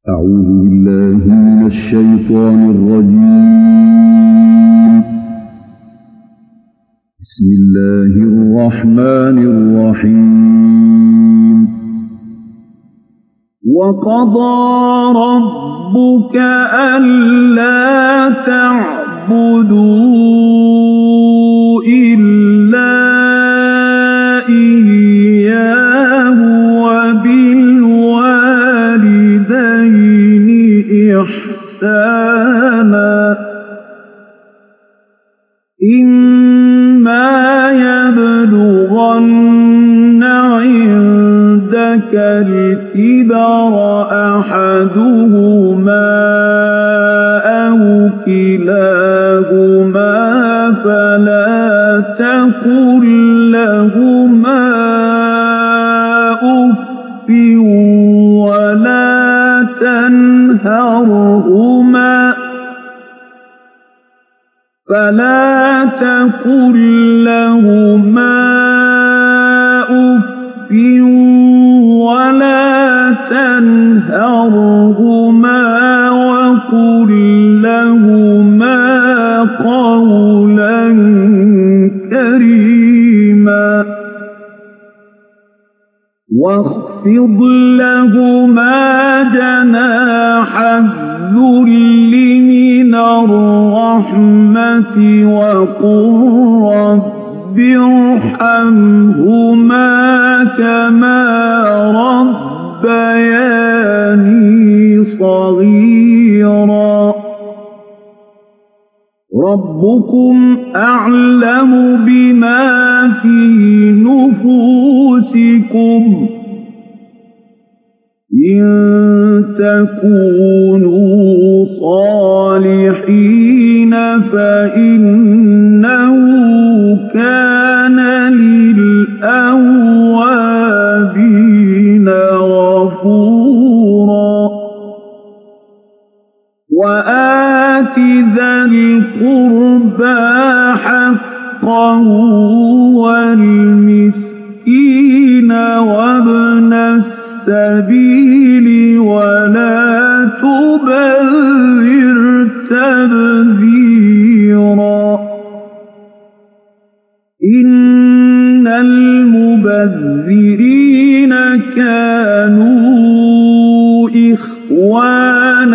أعوذ بالله من الشيطان الرجيم. بسم الله الرحمن الرحيم. وقضى ربك ألا تعبدوا إلا إياه وبالوالدين إحسانا إما يبلغن عندك الكبر أحدهما أو كلاهما فلا تقل لهما أف ولا تنهرهما وقل لهما قولا كريما واخفض لهما جناح الذل من الرحمة وقل رب ارحمهما كما ربياني صغيرا ربكم أعلم بما في نفوسكم إن تكونوا صالحين فإنه كان للأوابين غفورا وآت ذا القربى حقه والمسكين وابن السبيل ولا تبذر تبذيرا إن المبذرين كانوا إخوان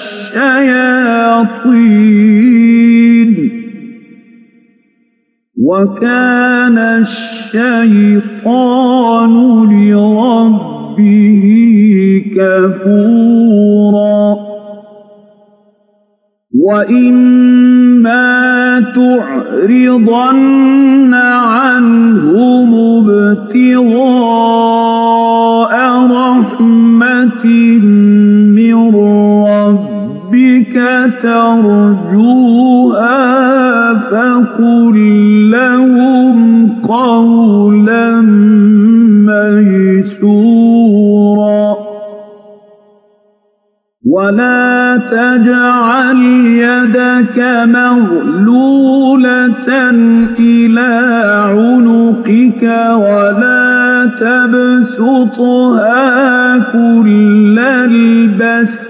الشياطين وكان الشيطان لربه كفورا وإما تعرضن عنهم ابتغاء رحمة من ربك ترجوها فقل لهم قولا ميسورا ولا تجعل يدك مغلولة إلى عنقك ولا تبسطها كل البسط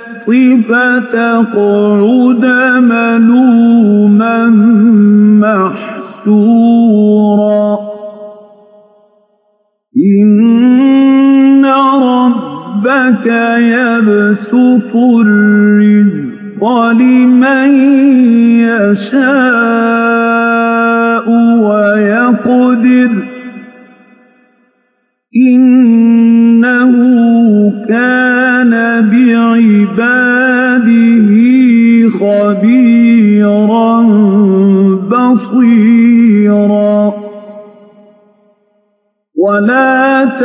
فتقعد ملوما محسورا إن ربك يبسط الرزق لمن يشاء ويقدر إنه كان بعباده خبيرا بصيرا ولا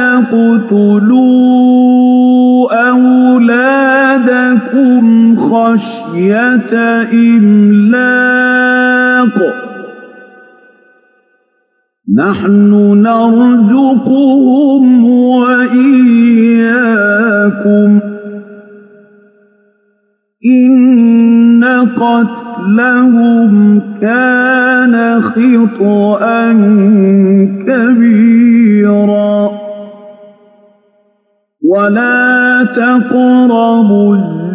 تقتلوا أولادكم خشية إملاق نحن نرزقهم وإياكم إن قتلهم كان خطأ كبيرا ولا تقربوا الزنا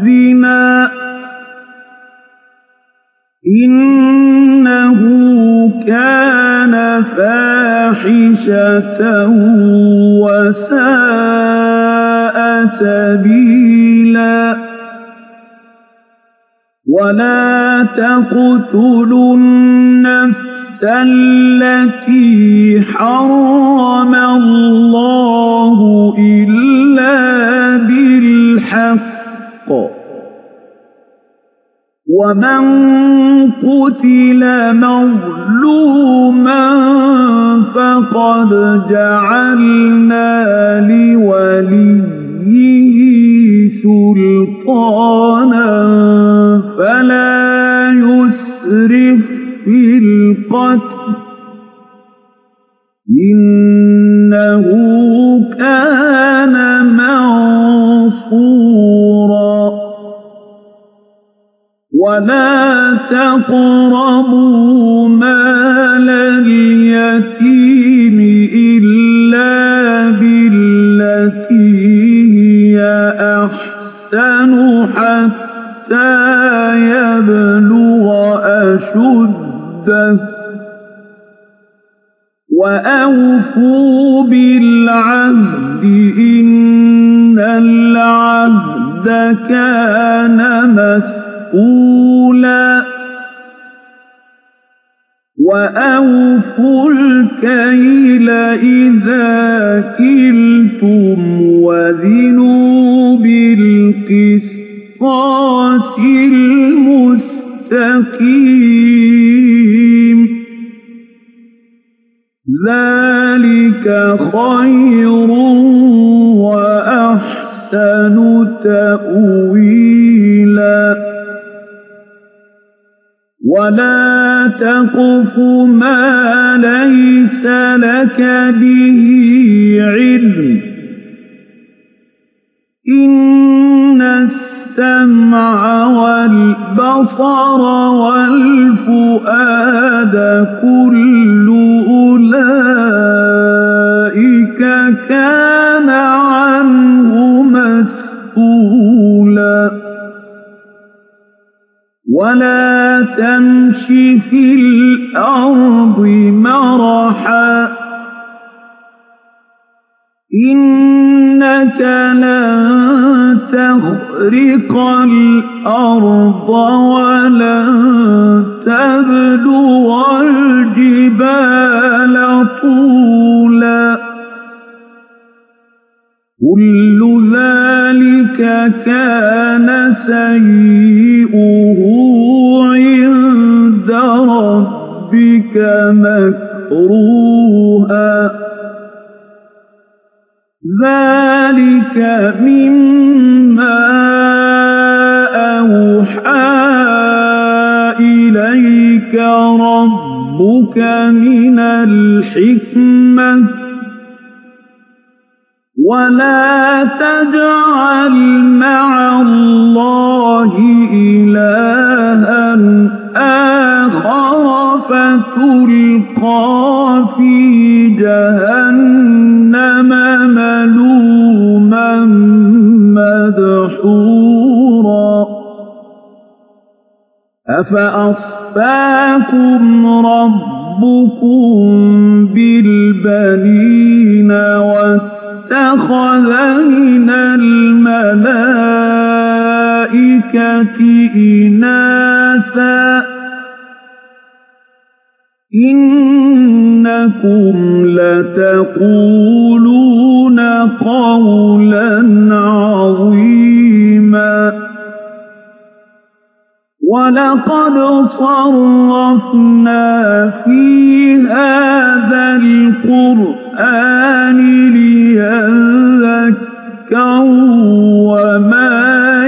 معيشة وساء سبيلا ولا تقتلوا النفس التي حرم الله إلا بالحق ومن قتل مظلوما فقد جعلنا لوليه سلطانا فلا يسرف في القتل إنه كان منصورا ولا تقربوا مال اليتيم إلا بالتي هي أحسن حتى يبلغ أشده وأوفوا بالعهد إن العهد كان مسؤولا وأوفوا الكيل إذا كلتم وزنوا بالقسطاس المستقيم ذلك خير وأحسن تأويلا ولا تقف ما ليس لك به علم إن السمع والبصر والفؤاد كل أولئك كان عنه مسؤولا ولا تمش في الأرض مرحا إنك لن تخرق الأرض ولن تبلغ الجبال طولا كل ذلك كان سيئه عند ربك مكروها ذلك مما أوحى إليك ربك من الحكمة ولا تجعل مع الله إلها آخر فتلقى في جهنم ملوما مدحورا أفأصفاكم ربكم بالبنين واتخذ من الملائكة إناثا إنكم لتقولون قولا عظيما ولقد صرفنا في هذا القرآن ليذكروا وما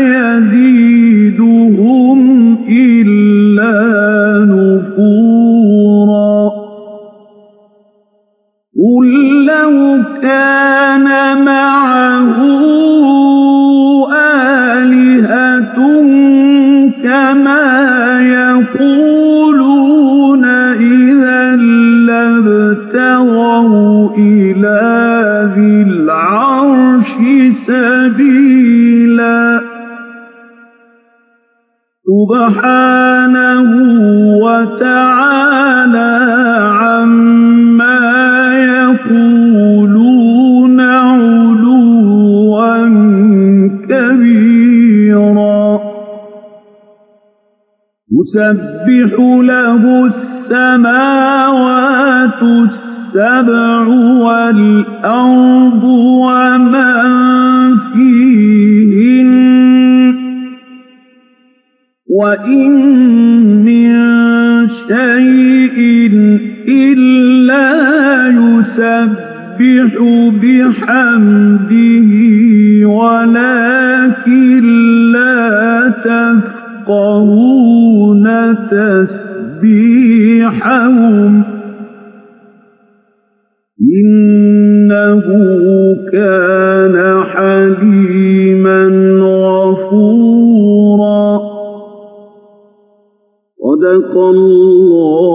يزيدهم إلا نفورا قل لو كان معه آلهة كما يقولون إذا لابتغوا إلى ذي العرش سبيلا سبحانه وتعالى عما يقولون كبيرا يسبح له السماوات السبع والأرض ومن فيهن وإن من شيء إلا يسبح بحمده ولكن لا تفقهون تسبيحهم إنه كان حليما غفورا صدق الله